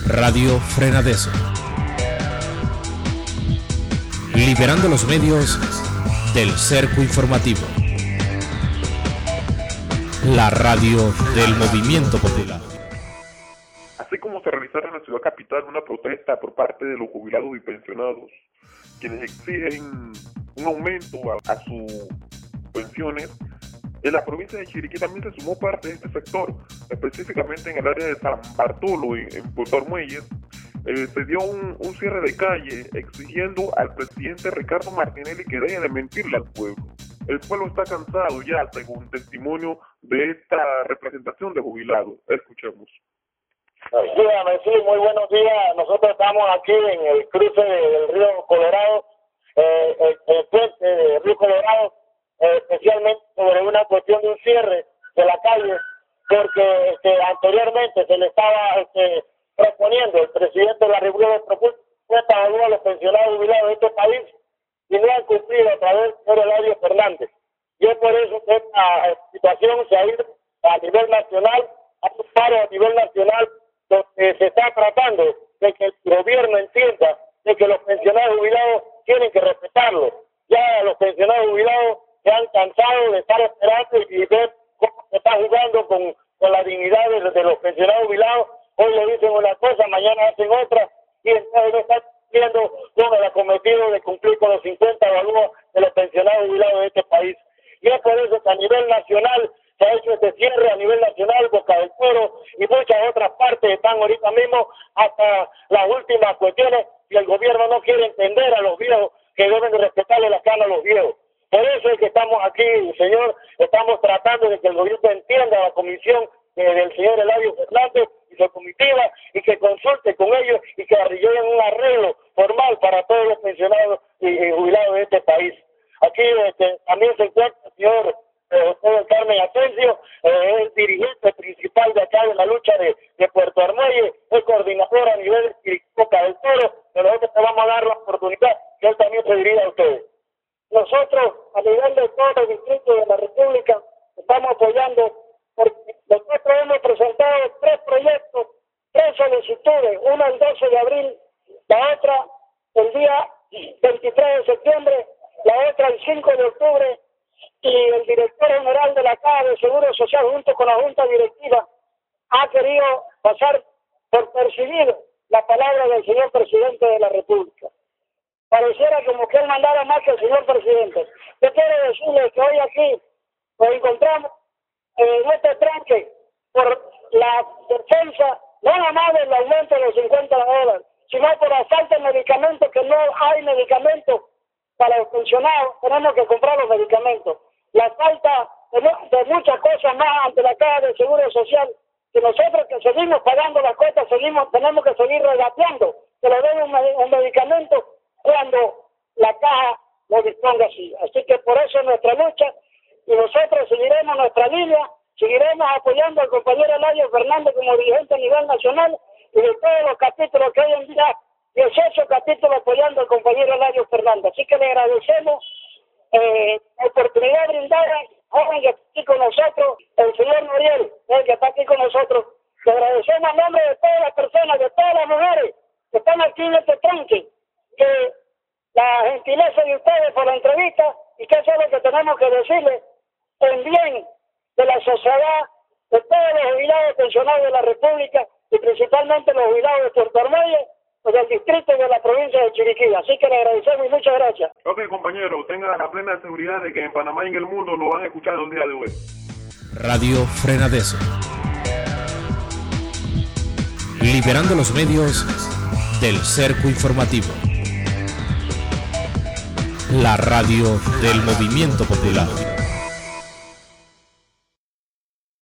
Radio Frenadeso. Liberando los medios del cerco informativo. La radio del movimiento popular. Así como se realizará en la ciudad capital una protesta por parte de los jubilados y pensionados, quienes exigen un aumento a sus pensiones, en la provincia de Chiriquí también se sumó parte de este sector, específicamente en el área de San Bartolo, en Puerto Armuelles. Se dio un cierre de calle exigiendo al presidente Ricardo Martinelli que deje de mentirle al pueblo. El pueblo está cansado ya, según testimonio de esta representación de jubilados. Escuchemos. Sí, muy buenos días. Nosotros estamos aquí en el cruce del río Colorado, el puente del río Colorado, especialmente sobre una cuestión de un cierre de la calle, porque anteriormente se le estaba proponiendo, el presidente de la República propuesta a los pensionados jubilados de este país y no han cumplido a través de Eladio Fernández. Y es por eso que esta situación se ha ido a nivel nacional, a un paro a nivel nacional, donde se está tratando de que el gobierno entienda de que los pensionados jubilados tienen que respetarlo. Ya los pensionados jubilados se han cansado de estar esperando y ver cómo se está jugando con la dignidad de los pensionados jubilados. Hoy le dicen una cosa, mañana hacen otra, y entonces no están cumpliendo con el acometido de cumplir con los 50 evalúos de los pensionados jubilados de este país. Y es por eso que a nivel nacional se ha hecho este cierre, a nivel nacional, Boca del Toro y muchas otras partes están ahorita mismo hasta las últimas cuestiones, y el gobierno no quiere entender a los viejos que deben de respetarle la cana a los viejos. Por eso es que estamos aquí, señor, estamos tratando de que el gobierno entienda la comisión del señor Eladio Fernández y su comitiva, y que consulte con ellos y que lleguen un arreglo formal para todos los pensionados y jubilados de este país. Aquí también se encuentra el señor José Carmen Asensio, es el dirigente principal de acá de la lucha de Puerto Armuelles, es coordinador a nivel de Boca del Toro, pero nosotros te vamos a dar la oportunidad que él también se dirija a ustedes. Nosotros, a nivel de todos los distritos de la República, estamos apoyando, porque nosotros hemos presentado 3 proyectos, 3 solicitudes, una el 12 de abril, la otra el día 23 de septiembre, la otra el 5 de octubre, y el director general de la Caja de Seguro Social junto con la Junta Directiva ha querido pasar por percibido la palabra del señor presidente de la República. Pareciera como que él mandara más que el señor presidente. Yo quiero decirle que hoy aquí nos encontramos en este tranque por la defensa no nada más del aumento de los $50, sino por la falta de medicamentos, que no hay medicamentos para los pensionados, tenemos que comprar los medicamentos. La falta de muchas cosas más ante la Caja de Seguro Social, que nosotros que seguimos pagando las cuotas, tenemos que seguir regateando, que le den un medicamento cuando la Caja lo disponga así. Así que por eso es nuestra lucha, y nosotros seguiremos nuestra línea, seguiremos apoyando al compañero Eladio Fernández como dirigente a nivel nacional, y de todos los capítulos que hay en día, 18 capítulos apoyando al compañero Eladio Fernández. Así que le agradecemos la oportunidad brindada, joven que está aquí con nosotros, el señor Noriel, el que está aquí con nosotros. Le agradecemos en nombre de todas las personas, de todas las mujeres que están aquí en este tranque, que la gentileza de ustedes por la entrevista, y que eso es lo que tenemos que decirles en bien de la sociedad, de todos los jubilados pensionados de la República, y principalmente los jubilados de Puerto Armuelles, del distrito y de la provincia de Chiriquí. Así que le agradecemos y muchas gracias. Ok, compañero, tenga la plena seguridad de que en Panamá y en el mundo lo van a escuchar el día de hoy. Radio Frenadeso. Liberando los medios del cerco informativo. La radio del movimiento popular.